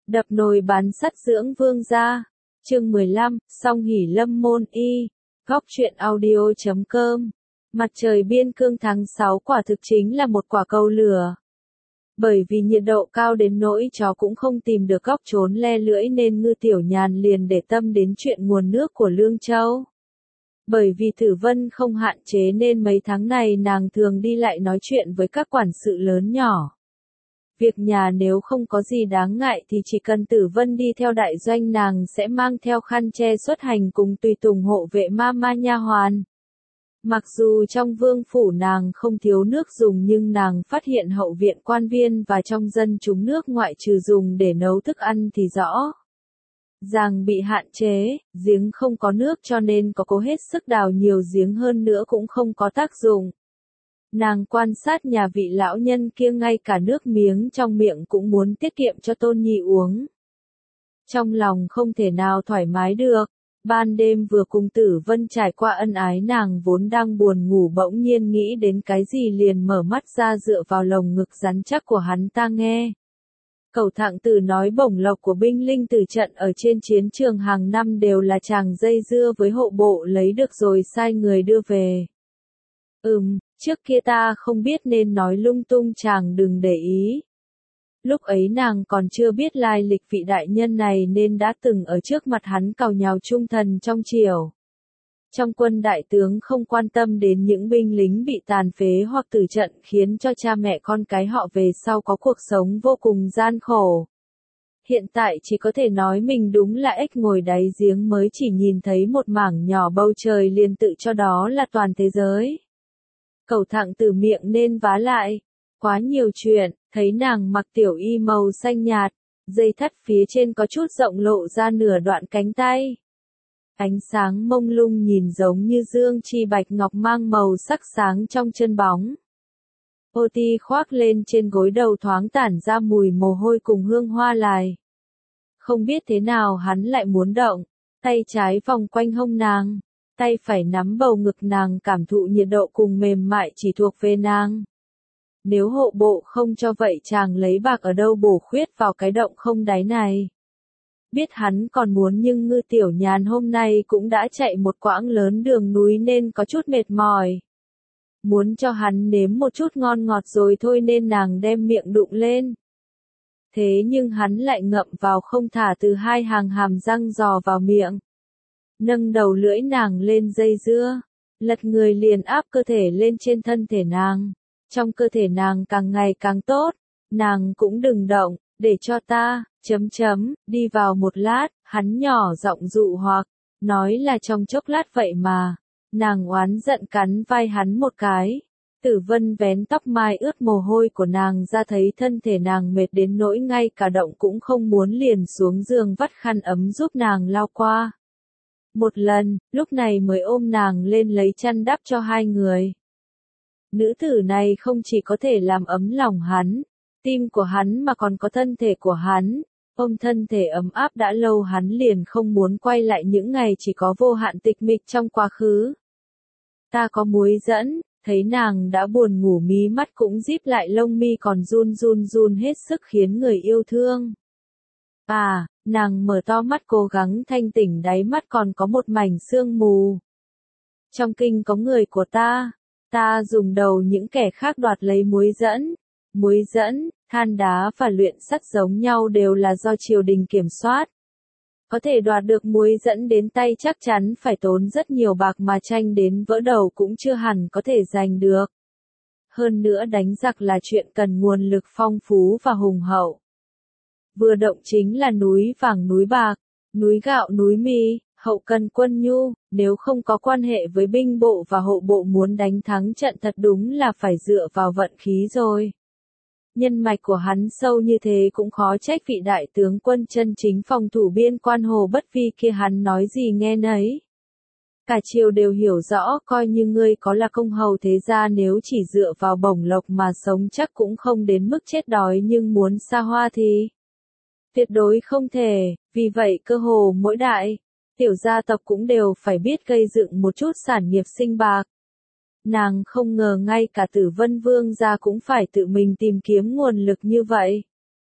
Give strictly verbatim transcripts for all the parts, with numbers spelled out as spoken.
Đập nồi bán sắt dưỡng vương gia. Chương mười lăm, Song hỷ lâm môn y. Góc truyện audio chấm com. Mặt trời biên cương tháng sáu quả thực chính là một quả cầu lửa. Bởi vì nhiệt độ cao đến nỗi chó cũng không tìm được góc trốn le lưỡi nên Ngư Tiểu Nhàn liền để tâm đến chuyện nguồn nước của Lương Châu. Bởi vì Tử Vân không hạn chế nên mấy tháng này nàng thường đi lại nói chuyện với các quản sự lớn nhỏ. Việc nhà nếu không có gì đáng ngại thì chỉ cần Tử Vân đi theo đại doanh nàng sẽ mang theo khăn che xuất hành cùng tùy tùng hộ vệ ma ma nha hoàn. Mặc dù trong vương phủ nàng không thiếu nước dùng nhưng nàng phát hiện hậu viện quan viên và trong dân chúng nước ngoại trừ dùng để nấu thức ăn thì rõ ràng bị hạn chế, giếng không có nước cho nên có cố hết sức đào nhiều giếng hơn nữa cũng không có tác dụng. Nàng quan sát nhà vị lão nhân kia ngay cả nước miếng trong miệng cũng muốn tiết kiệm cho Tôn Nhi uống. Trong lòng không thể nào thoải mái được, ban đêm vừa cùng Tử Vân trải qua ân ái nàng vốn đang buồn ngủ bỗng nhiên nghĩ đến cái gì liền mở mắt ra dựa vào lồng ngực rắn chắc của hắn ta nghe. Cẩu Thạng Tử nói bổng lộc của binh linh tử trận ở trên chiến trường hàng năm đều là chàng dây dưa với hộ bộ lấy được rồi sai người đưa về. Ừm, trước kia ta không biết nên nói lung tung chàng đừng để ý. Lúc ấy nàng còn chưa biết lai lịch vị đại nhân này nên đã từng ở trước mặt hắn càu nhàu trung thần trong triều. Trong quân đại tướng không quan tâm đến những binh lính bị tàn phế hoặc tử trận khiến cho cha mẹ con cái họ về sau có cuộc sống vô cùng gian khổ. Hiện tại chỉ có thể nói mình đúng là ếch ngồi đáy giếng mới chỉ nhìn thấy một mảng nhỏ bầu trời liền tự cho đó là toàn thế giới. Cẩu Thạng Tử miệng nên vá lại. Quá nhiều chuyện, thấy nàng mặc tiểu y màu xanh nhạt, dây thắt phía trên có chút rộng lộ ra nửa đoạn cánh tay. Ánh sáng mông lung nhìn giống như dương chi bạch ngọc mang màu sắc sáng trong chân bóng. Ô ti khoác lên trên gối đầu thoáng tản ra mùi mồ hôi cùng hương hoa lài. Không biết thế nào hắn lại muốn động, tay trái vòng quanh hông nàng, tay phải nắm bầu ngực nàng cảm thụ nhiệt độ cùng mềm mại chỉ thuộc về nàng. Nếu hộ bộ không cho vậy chàng lấy bạc ở đâu bổ khuyết vào cái động không đáy này. Biết hắn còn muốn nhưng Ngư Tiểu Nhàn hôm nay cũng đã chạy một quãng lớn đường núi nên có chút mệt mỏi. Muốn cho hắn nếm một chút ngon ngọt rồi thôi nên nàng đem miệng đụng lên. Thế nhưng hắn lại ngậm vào không thả từ hai hàng hàm răng dò vào miệng. Nâng đầu lưỡi nàng lên dây dưa, lật người liền áp cơ thể lên trên thân thể nàng. Trong cơ thể nàng càng ngày càng tốt, nàng cũng đừng động, để cho ta, chấm chấm, đi vào một lát, hắn nhỏ giọng dụ hoặc, nói là trong chốc lát vậy mà, nàng oán giận cắn vai hắn một cái. Tử Vân vén tóc mai ướt mồ hôi của nàng ra thấy thân thể nàng mệt đến nỗi ngay cả động cũng không muốn liền xuống giường vắt khăn ấm giúp nàng lau qua. Một lần, lúc này mới ôm nàng lên lấy chăn đắp cho hai người. Nữ tử này không chỉ có thể làm ấm lòng hắn, tim của hắn mà còn có thân thể của hắn, ôm thân thể ấm áp đã lâu hắn liền không muốn quay lại những ngày chỉ có vô hạn tịch mịch trong quá khứ. Ta có muối dẫn, thấy nàng đã buồn ngủ mí mắt cũng díp lại lông mi còn run run run hết sức khiến người yêu thương. À, nàng mở to mắt cố gắng thanh tỉnh đáy mắt còn có một mảnh sương mù. Trong kinh có người của ta. Ta dùng đầu những kẻ khác đoạt lấy muối dẫn. Muối dẫn, than đá và luyện sắt giống nhau đều là do triều đình kiểm soát. Có thể đoạt được muối dẫn đến tay chắc chắn phải tốn rất nhiều bạc mà tranh đến vỡ đầu cũng chưa hẳn có thể giành được. Hơn nữa đánh giặc là chuyện cần nguồn lực phong phú và hùng hậu. Vừa động chính là núi vàng núi bạc, núi gạo núi mì. Hậu cần quân nhu, nếu không có quan hệ với binh bộ và hộ bộ muốn đánh thắng trận thật đúng là phải dựa vào vận khí rồi. Nhân mạch của hắn sâu như thế cũng khó trách vị đại tướng quân chân chính phòng thủ biên quan Hồ Bất Vi kia hắn nói gì nghe nấy. Cả triều đều hiểu rõ coi như ngươi có là công hầu thế gia nếu chỉ dựa vào bổng lộc mà sống chắc cũng không đến mức chết đói nhưng muốn xa hoa thì tuyệt đối không thể, vì vậy cơ hồ mỗi đại tiểu gia tộc cũng đều phải biết gây dựng một chút sản nghiệp sinh bạc. Nàng không ngờ ngay cả Tử Vân Vương gia cũng phải tự mình tìm kiếm nguồn lực như vậy.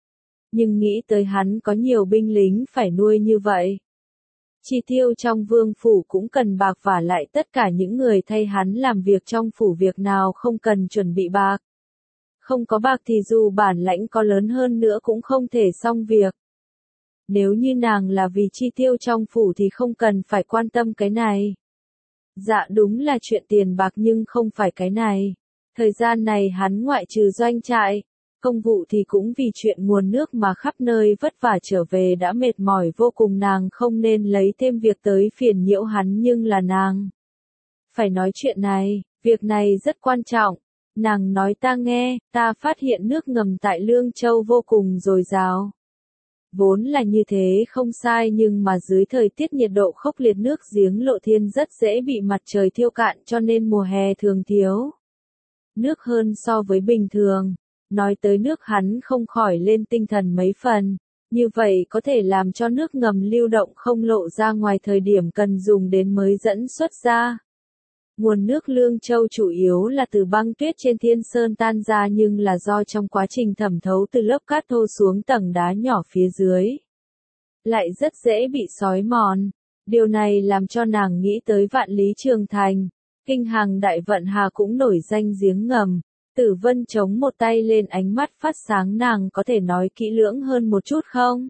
nhưng nghĩ tới hắn có nhiều binh lính phải nuôi như vậy. Chi tiêu trong vương phủ cũng cần bạc và lại tất cả những người thay hắn làm việc trong phủ việc nào không cần chuẩn bị bạc. Không có bạc thì dù bản lãnh có lớn hơn nữa cũng không thể xong việc. Nếu như nàng là vì chi tiêu trong phủ thì không cần phải quan tâm cái này. Dạ đúng là chuyện tiền bạc nhưng không phải cái này. Thời gian này hắn ngoại trừ doanh trại, công vụ thì cũng vì chuyện nguồn nước mà khắp nơi vất vả trở về đã mệt mỏi vô cùng, nàng không nên lấy thêm việc tới phiền nhiễu hắn nhưng là nàng. Phải nói chuyện này, việc này rất quan trọng. Nàng nói ta nghe, ta phát hiện nước ngầm tại Lương Châu vô cùng dồi dào. Vốn là như thế không sai nhưng mà dưới thời tiết nhiệt độ khốc liệt nước giếng Lộ Thiên rất dễ bị mặt trời thiêu cạn cho nên mùa hè thường thiếu nước hơn so với bình thường. Nói tới nước hắn không khỏi lên tinh thần mấy phần, như vậy có thể làm cho nước ngầm lưu động không lộ ra ngoài thời điểm cần dùng đến mới dẫn xuất ra. Nguồn nước Lương Châu chủ yếu là từ băng tuyết trên thiên sơn tan ra nhưng là do trong quá trình thẩm thấu từ lớp cát thô xuống tầng đá nhỏ phía dưới. Lại rất dễ bị xói mòn. Điều này làm cho nàng nghĩ tới Vạn Lý Trường Thành. Kinh Hàng Đại Vận Hà cũng nổi danh giếng ngầm. Tử Vân chống một tay lên, ánh mắt phát sáng, nàng có thể nói kỹ lưỡng hơn một chút không?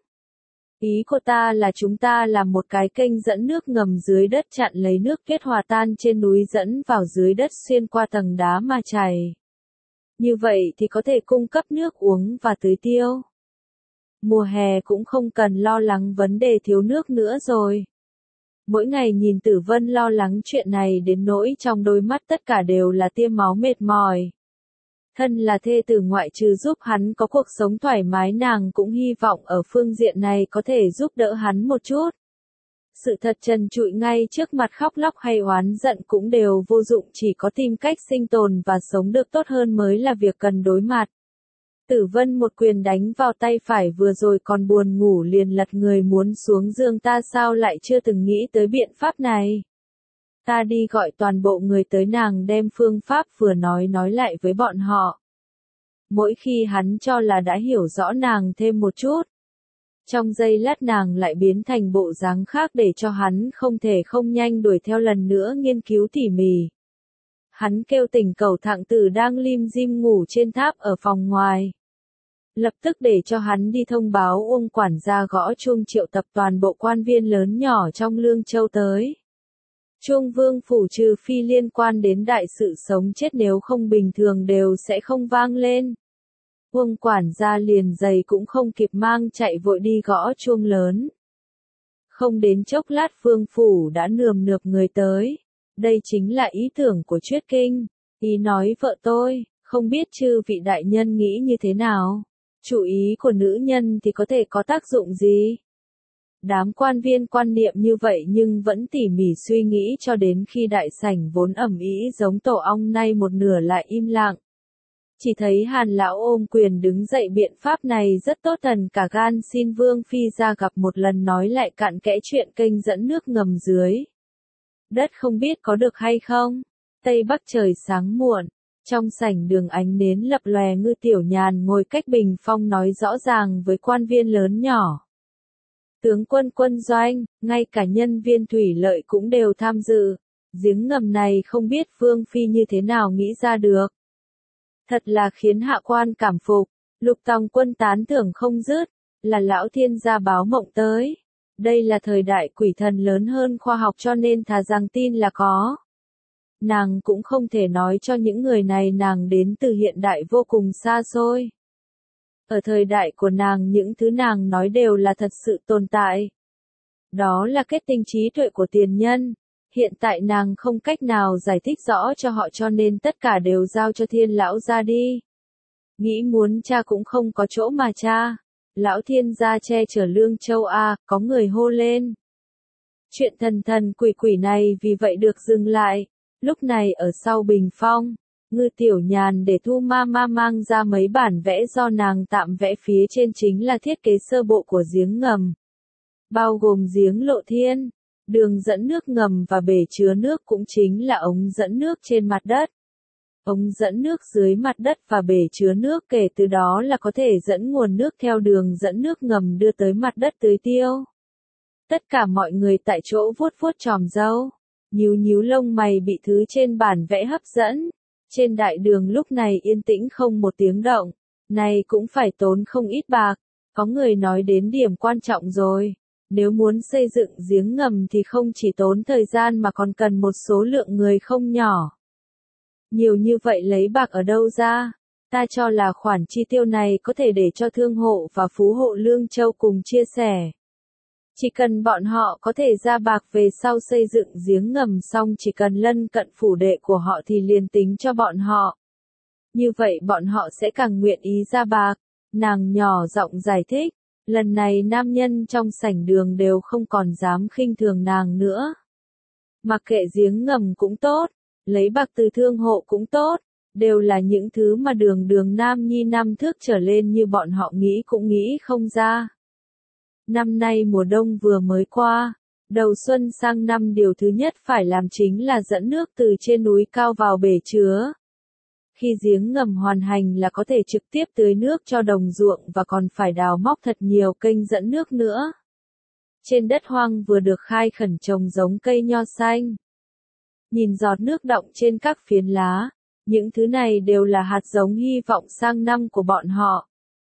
Ý của ta là chúng ta làm một cái kênh dẫn nước ngầm dưới đất chặn lấy nước kết hòa tan trên núi dẫn vào dưới đất xuyên qua tầng đá mà chảy. Như vậy thì có thể cung cấp nước uống và tưới tiêu. Mùa hè cũng không cần lo lắng vấn đề thiếu nước nữa rồi. Mỗi ngày nhìn Tử Vân lo lắng chuyện này đến nỗi trong đôi mắt tất cả đều là tia máu mệt mỏi. Thân là thê tử, ngoại trừ giúp hắn có cuộc sống thoải mái, nàng cũng hy vọng ở phương diện này có thể giúp đỡ hắn một chút. Sự thật trần trụi ngay trước mặt, khóc lóc hay oán giận cũng đều vô dụng, chỉ có tìm cách sinh tồn và sống được tốt hơn mới là việc cần đối mặt. Tử Vân một quyền đánh vào tay phải, vừa rồi còn buồn ngủ liền lật người muốn xuống giường, ta sao lại chưa từng nghĩ tới biện pháp này. Ta đi gọi toàn bộ người tới, nàng đem phương pháp vừa nói nói lại với bọn họ. Mỗi khi hắn cho là đã hiểu rõ nàng thêm một chút. Trong giây lát nàng lại biến thành bộ dáng khác để cho hắn không thể không nhanh đuổi theo lần nữa nghiên cứu tỉ mỉ. Hắn kêu tỉnh Cẩu Thạng Tử đang lim dim ngủ trên tháp ở phòng ngoài. Lập tức để cho hắn đi thông báo Uông quản gia gõ chuông triệu tập toàn bộ quan viên lớn nhỏ trong Lương Châu tới. Chuông vương phủ trừ phi liên quan đến đại sự sống chết, nếu không bình thường đều sẽ không vang lên. Uông quản gia liền giày cũng không kịp mang chạy vội đi gõ chuông lớn. Không đến chốc lát vương phủ đã nườm nượp người tới. Đây chính là ý tưởng của Chuyết Kinh. Ý nói vợ tôi, không biết chư vị đại nhân nghĩ như thế nào. Chủ ý của nữ nhân thì có thể có tác dụng gì? Đám quan viên quan niệm như vậy nhưng vẫn tỉ mỉ suy nghĩ cho đến khi đại sảnh vốn ầm ĩ giống tổ ong nay một nửa lại im lặng. Chỉ thấy Hàn lão ôm quyền đứng dậy, biện pháp này rất tốt, thần cả gan xin Vương Phi ra gặp một lần nói lại cặn kẽ chuyện kênh dẫn nước ngầm dưới đất, không biết có được hay không. Tây Bắc trời sáng muộn, trong sảnh đường ánh nến lập lòe, Ngư Tiểu Nhàn ngồi cách bình phong nói rõ ràng với quan viên lớn nhỏ. Tướng quân quân doanh, ngay cả nhân viên thủy lợi cũng đều tham dự. Giếng ngầm này không biết Vương Phi như thế nào nghĩ ra được. Thật là khiến hạ quan cảm phục. Lục Tòng Quân tán thưởng không dứt, là lão thiên gia báo mộng tới. Đây là thời đại quỷ thần lớn hơn khoa học cho nên thà rằng tin là có. Nàng cũng không thể nói cho những người này nàng đến từ hiện đại vô cùng xa xôi. Ở thời đại của nàng những thứ nàng nói đều là thật sự tồn tại. Đó là kết tinh trí tuệ của tiền nhân. Hiện tại nàng không cách nào giải thích rõ cho họ cho nên tất cả đều giao cho Thiên lão gia đi. Nghĩ muốn cha cũng không có chỗ mà cha. Lão thiên gia che chở Lương Châu a, có người hô lên. Chuyện thần thần quỷ quỷ này vì vậy được dừng lại. Lúc này ở sau bình phong, Ngư Tiểu Nhàn để Thu ma ma mang ra mấy bản vẽ do nàng tạm vẽ, phía trên chính là thiết kế sơ bộ của giếng ngầm. Bao gồm giếng Lộ Thiên, đường dẫn nước ngầm và bể chứa nước, cũng chính là ống dẫn nước trên mặt đất. ống dẫn nước dưới mặt đất và bể chứa nước, kể từ đó là có thể dẫn nguồn nước theo đường dẫn nước ngầm đưa tới mặt đất tưới tiêu. Tất cả mọi người tại chỗ vuốt vuốt chòm râu, nhíu nhíu lông mày bị thứ trên bản vẽ hấp dẫn. Trên đại đường lúc này yên tĩnh không một tiếng động, này cũng phải tốn không ít bạc. Có người nói đến điểm quan trọng rồi, nếu muốn xây dựng giếng ngầm thì không chỉ tốn thời gian mà còn cần một số lượng người không nhỏ. Nhiều như vậy lấy bạc ở đâu ra? Ta cho là khoản chi tiêu này có thể để cho thương hộ và phú hộ Lương Châu cùng chia sẻ. Chỉ cần bọn họ có thể ra bạc về sau xây dựng giếng ngầm xong, chỉ cần lân cận phủ đệ của họ thì liền tính cho bọn họ. Như vậy bọn họ sẽ càng nguyện ý ra bạc. Nàng nhỏ giọng giải thích, lần này nam nhân trong sảnh đường đều không còn dám khinh thường nàng nữa. Mặc kệ giếng ngầm cũng tốt, lấy bạc từ thương hộ cũng tốt, đều là những thứ mà đường đường nam nhi năm thước trở lên như bọn họ nghĩ cũng nghĩ không ra. Năm nay mùa đông vừa mới qua, đầu xuân sang năm điều thứ nhất phải làm chính là dẫn nước từ trên núi cao vào bể chứa. Khi giếng ngầm hoàn thành là có thể trực tiếp tưới nước cho đồng ruộng và còn phải đào móc thật nhiều kênh dẫn nước nữa. Trên đất hoang vừa được khai khẩn trồng giống cây nho xanh. Nhìn giọt nước đọng trên các phiến lá, những thứ này đều là hạt giống hy vọng sang năm của bọn họ.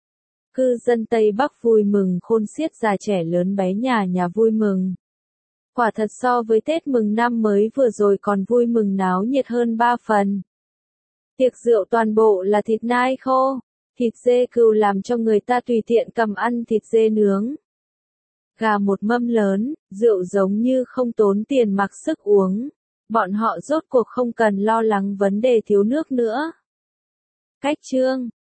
Cư dân Tây Bắc vui mừng khôn xiết, già trẻ lớn bé nhà nhà vui mừng. Quả thật so với Tết mừng năm mới vừa rồi còn vui mừng náo nhiệt hơn ba phần. Tiệc rượu toàn bộ là thịt nai khô, thịt dê cừu làm cho người ta tùy tiện cầm ăn, thịt dê nướng. Gà một mâm lớn, rượu giống như không tốn tiền mặc sức uống. Bọn họ rốt cuộc không cần lo lắng vấn đề thiếu nước nữa. Cách chương